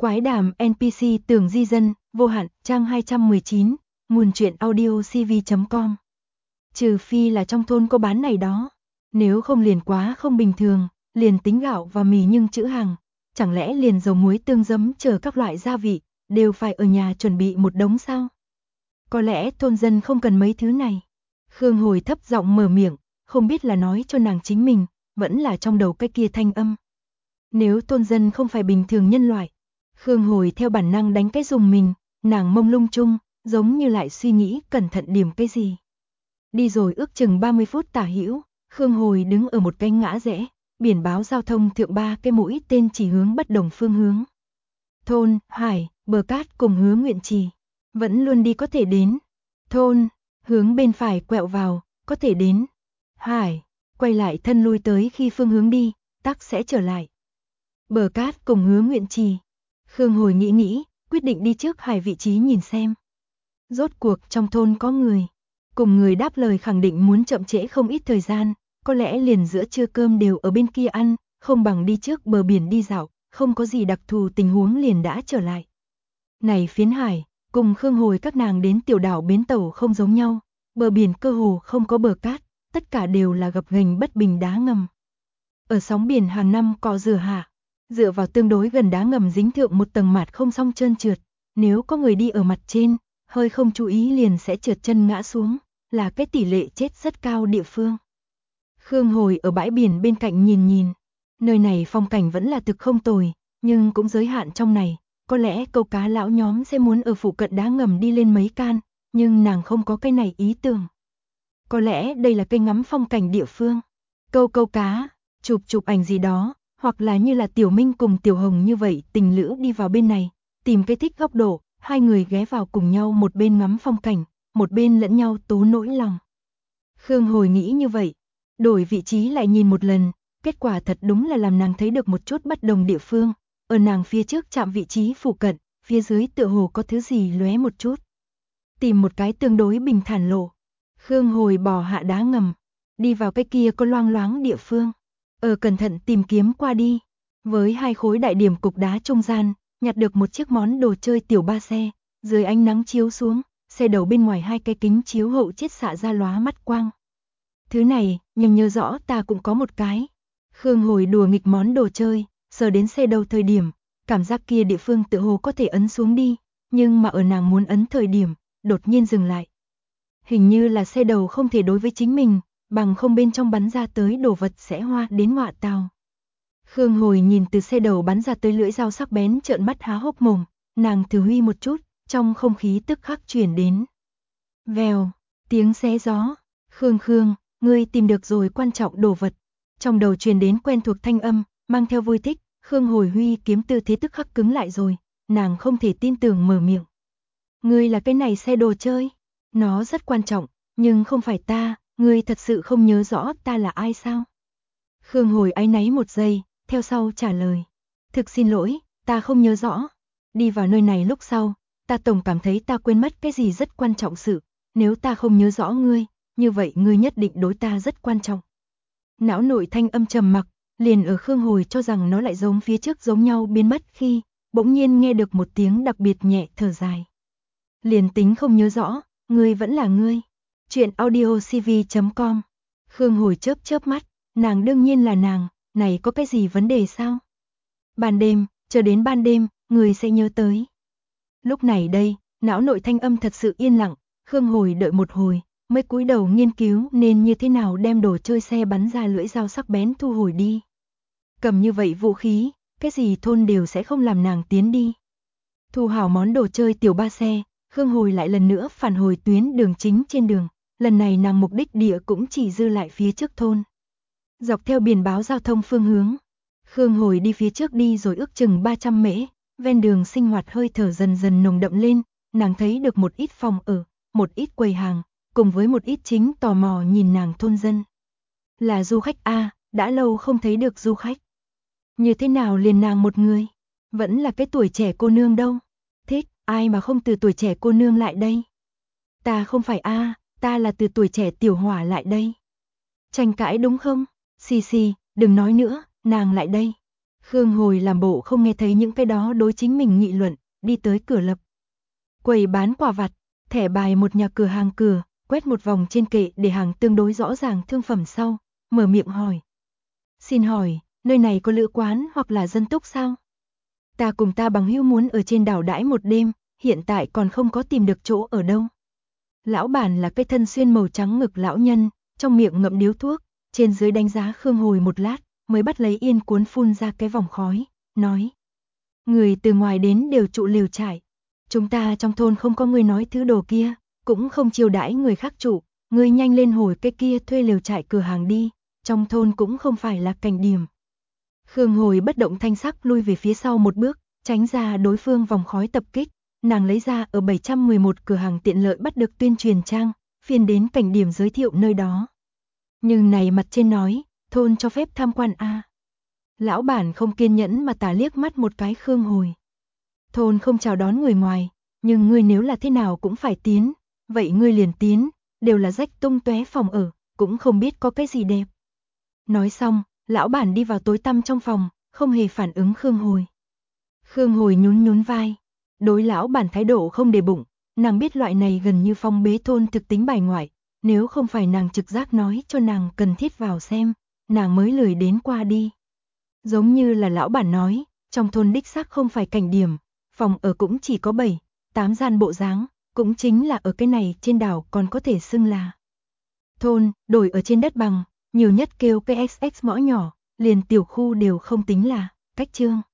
Quái đàm NPC Tường Di Dân, vô hạn, trang 219, nguồn truyện audio cv.com. Trừ phi là trong thôn có bán này đó, nếu không liền quá không bình thường, liền tính gạo và mì nhưng chữ hàng, chẳng lẽ liền dầu muối tương giấm chờ các loại gia vị, đều phải ở nhà chuẩn bị một đống sao? Có lẽ thôn dân không cần mấy thứ này. Khương Hồi thấp giọng mở miệng, không biết là nói cho nàng chính mình, vẫn là trong đầu cái kia thanh âm. Nếu thôn dân không phải bình thường nhân loại, Khương Hồi theo bản năng đánh cái dùng mình, nàng mông lung chung, giống như lại suy nghĩ cẩn thận điểm cái gì. Đi rồi ước chừng 30 phút tả hữu, Khương Hồi đứng ở một cái ngã rẽ, biển báo giao thông thượng 3 cái mũi tên chỉ hướng bất đồng phương hướng. Thôn, hải, bờ cát cùng Hứa Nguyện Trì, vẫn luôn đi có thể đến. Thôn, hướng bên phải quẹo vào, có thể đến. Hải, quay lại thân lui tới khi phương hướng đi, tắc sẽ trở lại. Bờ cát cùng Hứa Nguyện Trì. Khương Hồi nghĩ, quyết định đi trước hải vị trí nhìn xem. Rốt cuộc trong thôn có người. Cùng người đáp lời khẳng định muốn chậm trễ không ít thời gian, có lẽ liền giữa trưa cơm đều ở bên kia ăn, không bằng đi trước bờ biển đi dạo, không có gì đặc thù tình huống liền đã trở lại. Này phiến hải, cùng Khương Hồi các nàng đến tiểu đảo bến tàu không giống nhau, bờ biển cơ hồ không có bờ cát, tất cả đều là gập ghềnh bất bình đá ngầm. Ở sóng biển hàng năm cọ rửa hạ, dựa vào tương đối gần đá ngầm dính thượng một tầng mạt không song trơn trượt, nếu có người đi ở mặt trên, hơi không chú ý liền sẽ trượt chân ngã xuống, là cái tỷ lệ chết rất cao địa phương. Khương Hồi ở bãi biển bên cạnh nhìn, nơi này phong cảnh vẫn là thực không tồi, nhưng cũng giới hạn trong này, có lẽ câu cá lão nhóm sẽ muốn ở phụ cận đá ngầm đi lên mấy can, nhưng nàng không có cái này ý tưởng. Có lẽ đây là cây ngắm phong cảnh địa phương, câu cá, chụp ảnh gì đó, hoặc là như là Tiểu Minh cùng Tiểu Hồng như vậy tình lữ đi vào bên này, tìm cái thích góc độ, hai người ghé vào cùng nhau một bên ngắm phong cảnh, một bên lẫn nhau tố nỗi lòng. Khương Hồi nghĩ như vậy, đổi vị trí lại nhìn một lần, kết quả thật đúng là làm nàng thấy được một chút bất đồng địa phương, ở nàng phía trước chạm vị trí phụ cận, phía dưới tựa hồ có thứ gì lóe một chút. Tìm một cái tương đối bình thản lộ, Khương Hồi bò hạ đá ngầm, đi vào cái kia có loang loáng địa phương, cẩn thận tìm kiếm qua đi, với hai khối đại điểm cục đá trung gian, nhặt được một chiếc món đồ chơi tiểu ba xe, dưới ánh nắng chiếu xuống, xe đầu bên ngoài hai cái kính chiếu hậu chiết xạ ra lóa mắt quang. Thứ này, nhưng nhớ rõ ta cũng có một cái. Khương Hồi đùa nghịch món đồ chơi, sờ đến xe đầu thời điểm, cảm giác kia địa phương tự hồ có thể ấn xuống đi, nhưng mà ở nàng muốn ấn thời điểm, đột nhiên dừng lại. Hình như là xe đầu không thể đối với chính mình, bằng không bên trong bắn ra tới đồ vật sẽ hoa đến ngọa tào. Khương Hồi nhìn từ xe đầu bắn ra tới lưỡi dao sắc bén trợn mắt há hốc mồm, nàng thử huy một chút, trong không khí tức khắc chuyển đến. Vèo, tiếng xé gió, Khương, ngươi tìm được rồi quan trọng đồ vật. Trong đầu truyền đến quen thuộc thanh âm, mang theo vui thích, Khương Hồi huy kiếm tư thế tức khắc cứng lại rồi, nàng không thể tin tưởng mở miệng. Ngươi là cái này xe đồ chơi, nó rất quan trọng, nhưng không phải ta, ngươi thật sự không nhớ rõ ta là ai sao? Khương Hồi áy náy một giây, theo sau trả lời. Thực xin lỗi, ta không nhớ rõ. Đi vào nơi này lúc sau, ta tổng cảm thấy ta quên mất cái gì rất quan trọng sự. Nếu ta không nhớ rõ ngươi, như vậy ngươi nhất định đối ta rất quan trọng. Não nội thanh âm trầm mặc, liền ở Khương Hồi cho rằng nó lại giống phía trước giống nhau biến mất khi, bỗng nhiên nghe được một tiếng đặc biệt nhẹ thở dài. Liền tính không nhớ rõ, ngươi vẫn là ngươi. Chuyện audio cv.com. Khương Hồi chớp mắt, nàng đương nhiên là nàng, này có cái gì vấn đề sao? Ban đêm, chờ đến ban đêm, người sẽ nhớ tới. Lúc này đây, não nội thanh âm thật sự yên lặng, Khương Hồi đợi một hồi, mới cúi đầu nghiên cứu nên như thế nào đem đồ chơi xe bắn ra lưỡi dao sắc bén thu hồi đi. Cầm như vậy vũ khí, cái gì thôn đều sẽ không làm nàng tiến đi. Thu hảo món đồ chơi tiểu ba xe, Khương Hồi lại lần nữa phản hồi tuyến đường chính trên đường, lần này nàng mục đích địa cũng chỉ dư lại phía trước thôn. Dọc theo biển báo giao thông phương hướng, Khương Hồi đi phía trước đi rồi ước chừng 300 mễ, ven đường sinh hoạt hơi thở dần dần nồng đậm lên, nàng thấy được một ít phòng ở, một ít quầy hàng, cùng với một ít chính tò mò nhìn nàng thôn dân. Là du khách a, đã lâu không thấy được du khách. Như thế nào liền nàng một người, vẫn là cái tuổi trẻ cô nương đâu. Thích, ai mà không từ tuổi trẻ cô nương lại đây. Ta không phải a, ta là từ tuổi trẻ tiểu hỏa lại đây. Tranh cãi đúng không? Xì, đừng nói nữa, nàng lại đây. Khương Hồi làm bộ không nghe thấy những cái đó đối chính mình nghị luận, đi tới cửa lập quầy bán quà vặt, thẻ bài một nhà cửa hàng cửa, quét một vòng trên kệ để hàng tương đối rõ ràng thương phẩm sau, mở miệng hỏi. Xin hỏi, nơi này có lữ quán hoặc là dân túc sao? Ta cùng ta bằng hữu muốn ở trên đảo đãi một đêm, hiện tại còn không có tìm được chỗ ở đâu. Lão bản là cái thân xuyên màu trắng ngực lão nhân, trong miệng ngậm điếu thuốc, trên dưới đánh giá Khương Hồi một lát, mới bắt lấy yên cuốn phun ra cái vòng khói, nói. Người từ ngoài đến đều trụ lều trại. Chúng ta trong thôn không có người nói thứ đồ kia, cũng không chiêu đãi người khác trụ, người nhanh lên hồi cái kia thuê lều trại cửa hàng đi, trong thôn cũng không phải là cảnh điểm. Khương Hồi bất động thanh sắc lui về phía sau một bước, tránh ra đối phương vòng khói tập kích, nàng lấy ra ở 711 cửa hàng tiện lợi bắt được tuyên truyền trang, phiên đến cảnh điểm giới thiệu nơi đó. Nhưng này mặt trên nói, thôn cho phép tham quan a. Lão bản không kiên nhẫn mà tả liếc mắt một cái Khương Hồi. Thôn không chào đón người ngoài, nhưng ngươi nếu là thế nào cũng phải tiến, vậy ngươi liền tiến, đều là rách tung tóe phòng ở, cũng không biết có cái gì đẹp. Nói xong, lão bản đi vào tối tăm trong phòng, không hề phản ứng Khương Hồi. Khương Hồi nhún nhún vai, đối lão bản thái độ không để bụng, nàng biết loại này gần như phong bế thôn thực tính bài ngoại, nếu không phải nàng trực giác nói cho nàng cần thiết vào xem, nàng mới lười đến qua đi. Giống như là lão bản nói, trong thôn đích xác không phải cảnh điểm, phòng ở cũng chỉ có 7, 8 gian bộ dáng, cũng chính là ở cái này trên đảo còn có thể xưng là thôn, đổi ở trên đất bằng, nhiều nhất kêu cái XX mõ nhỏ, liền tiểu khu đều không tính là cách trương.